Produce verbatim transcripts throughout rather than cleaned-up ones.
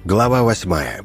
Глава восьмая.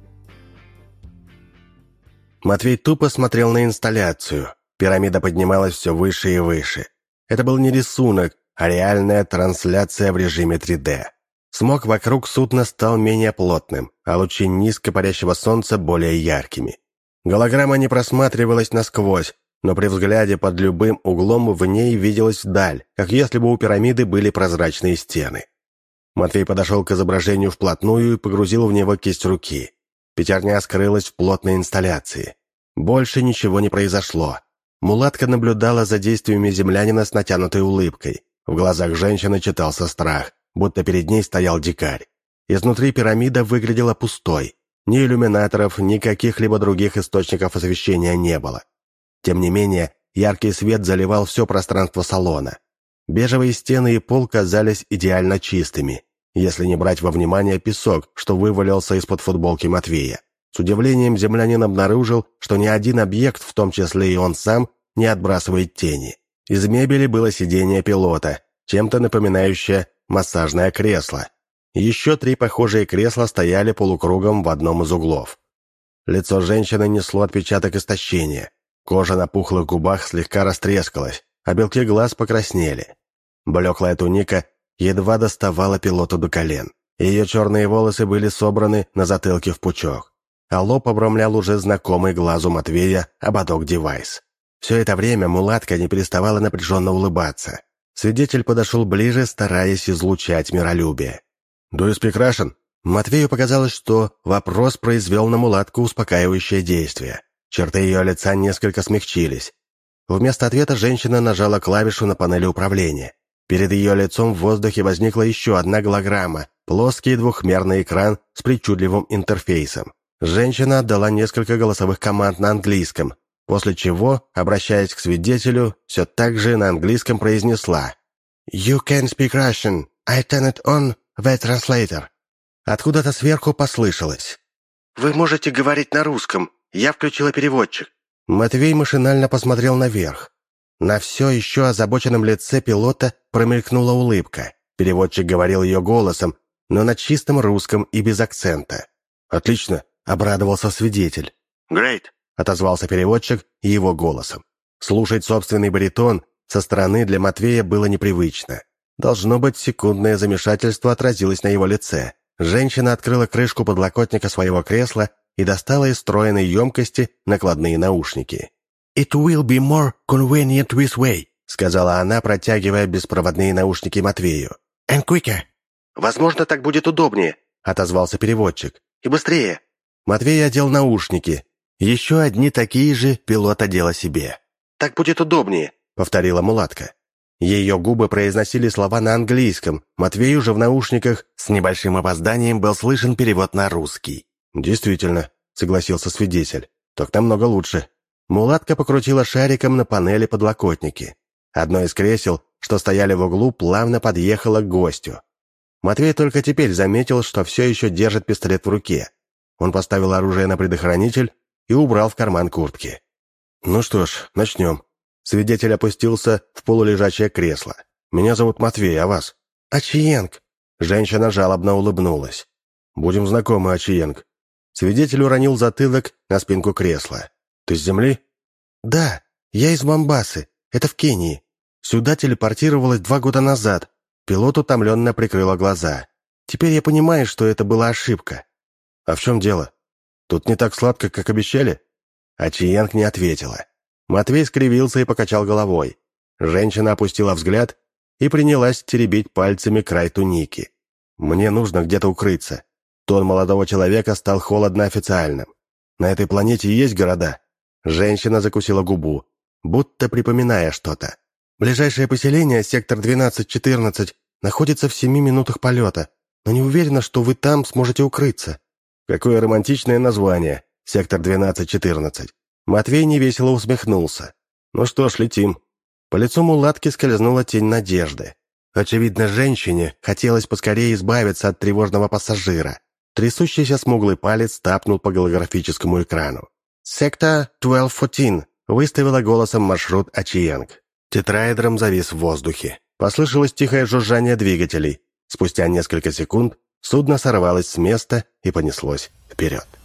Матвей тупо смотрел на инсталляцию. Пирамида поднималась все выше и выше. Это был не рисунок, а реальная трансляция в режиме три дэ. Смог вокруг судна стал менее плотным, а лучи низко парящего солнца более яркими. Голограмма не просматривалась насквозь, но при взгляде под любым углом в ней виделась даль, как если бы у пирамиды были прозрачные стены. Матвей подошел к изображению вплотную и погрузил в него кисть руки. Пятерня скрылась в плотной инсталляции. Больше ничего не произошло. Мулатка наблюдала за действиями землянина с натянутой улыбкой. В глазах женщины читался страх, будто перед ней стоял дикарь. Изнутри пирамида выглядела пустой. Ни иллюминаторов, ни каких-либо других источников освещения не было. Тем не менее, яркий свет заливал все пространство салона. Бежевые стены и пол казались идеально чистыми, если не брать во внимание песок, что вывалился из-под футболки Матвея. С удивлением землянин обнаружил, что ни один объект, в том числе и он сам, не отбрасывает тени. Из мебели было сиденье пилота, чем-то напоминающее массажное кресло. Еще три похожие кресла стояли полукругом в одном из углов. Лицо женщины несло отпечаток истощения. Кожа на пухлых губах слегка растрескалась, а белки глаз покраснели. Блеклая туника едва доставала пилоту до колен. Ее черные волосы были собраны на затылке в пучок, а лоб обрамлял уже знакомый глазу Матвея ободок-девайс. Все это время мулатка не переставала напряженно улыбаться. Свидетель подошел ближе, стараясь излучать миролюбие. «Do you speak Russian?» Матвею показалось, что вопрос произвел на мулатку успокаивающее действие. Черты ее лица несколько смягчились. Вместо ответа женщина нажала клавишу на панели управления. Перед ее лицом в воздухе возникла еще одна голограмма, плоский двухмерный экран с причудливым интерфейсом. Женщина отдала несколько голосовых команд на английском, после чего, обращаясь к свидетелю, все так же на английском произнесла: «You can speak Russian. I turn it on the translator». Откуда-то сверху послышалось: «Вы можете говорить на русском. Я включила переводчик». Матвей машинально посмотрел наверх. На все еще озабоченном лице пилота промелькнула улыбка. Переводчик говорил ее голосом, но на чистом русском и без акцента. «Отлично», — обрадовался свидетель. «Great», — отозвался переводчик его голосом. Слушать собственный баритон со стороны для Матвея было непривычно. Должно быть, секундное замешательство отразилось на его лице. Женщина открыла крышку подлокотника своего кресла и достала из встроенной емкости накладные наушники. «It will be more convenient this way», — сказала она, протягивая беспроводные наушники Матвею. «And quicker». «Возможно, так будет удобнее», — отозвался переводчик. «И быстрее». Матвей одел наушники. Еще одни такие же пилот одела себе. «Так будет удобнее», — повторила мулатка. Ее губы произносили слова на английском. Матвею же в наушниках с небольшим опозданием был слышен перевод на русский. «Действительно», — согласился свидетель. «Так намного лучше». Мулатка покрутила шариком на панели подлокотники. Одно из кресел, что стояли в углу, плавно подъехало к гостю. Матвей только теперь заметил, что все еще держит пистолет в руке. Он поставил оружие на предохранитель и убрал в карман куртки. «Ну что ж, начнем». Свидетель опустился в полулежачее кресло. «Меня зовут Матвей, а вас?» «Ачиенг». Женщина жалобно улыбнулась. «Будем знакомы, Ачиенг». Свидетель уронил затылок на спинку кресла. «Ты с земли?» «Да, я из Момбасы. Это в Кении. Сюда телепортировалась два года назад». Пилот утомленно прикрыла глаза. «Теперь я понимаю, что это была ошибка». «А в чем дело? Тут не так сладко, как обещали?» Ачиенг не ответила. Матвей скривился и покачал головой. Женщина опустила взгляд и принялась теребить пальцами край туники. «Мне нужно где-то укрыться». Тон молодого человека стал холодно официальным. «На этой планете есть города?» Женщина закусила губу, будто припоминая что-то. «Ближайшее поселение, сектор двенадцать четырнадцать, находится в семи минутах полета, но не уверена, что вы там сможете укрыться». «Какое романтичное название, сектор двенадцать четырнадцать». Матвей невесело усмехнулся. «Ну что ж, летим». По лицу мулатки скользнула тень надежды. Очевидно, женщине хотелось поскорее избавиться от тревожного пассажира. Трясущийся смуглый палец тапнул по голографическому экрану. «Сектор двенадцать четырнадцать», — выставила голосом маршрут Ачиенг. Тетраэдром завис в воздухе. Послышалось тихое жужжание двигателей. Спустя несколько секунд Судно сорвалось с места и понеслось вперед.